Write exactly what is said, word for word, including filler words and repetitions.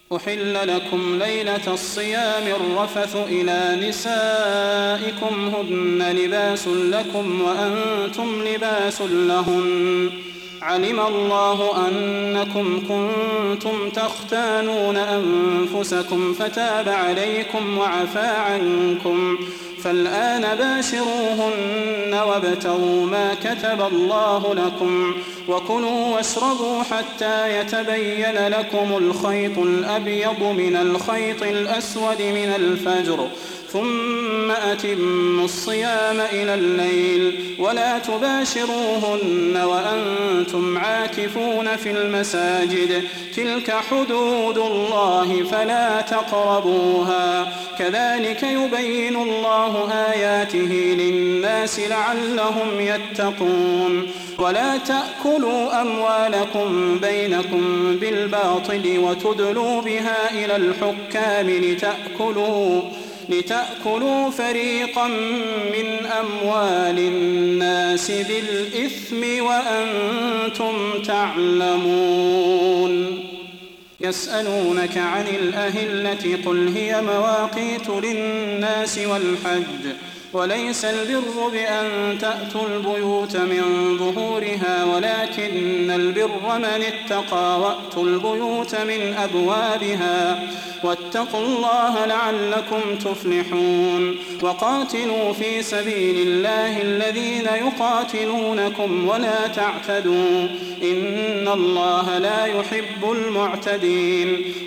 أحل لكم ليلة الصيام الرفث إلى نسائكم هن لباس لكم وأنتم لباس لهن علم الله أنكم كنتم تختانون أنفسكم فتاب عليكم وعفى عنكم فالآن باشروهن وابتغوا ما كتب الله لكم وكلوا واشربوا حتى يتبين لكم الخيط الأبيض من الخيط الأسود من الفجر ثم أتموا الصيام إلى الليل ولا تباشروهن وأنتم عاكفون في المساجد تلك حدود الله فلا تقربوها كذلك يبين الله آياته للناس لعلهم يتقون ولا تأكلوا أموالكم بينكم بالباطل وتدلوا بها إلى الحكام لتأكلوا لتأكلوا فريقا من أموال الناس بالإثم وأنتم تعلمون يسألونك عن الأهلة قل هي مواقيت للناس والحج وليس البر بأن تأتوا البيوت من ظهورها ولكن البر من اتقى وأتوا البيوت من أبوابها واتقوا الله لعلكم تفلحون وقاتلوا في سبيل الله الذين يقاتلونكم ولا تعتدوا إن الله لا يحب المعتدين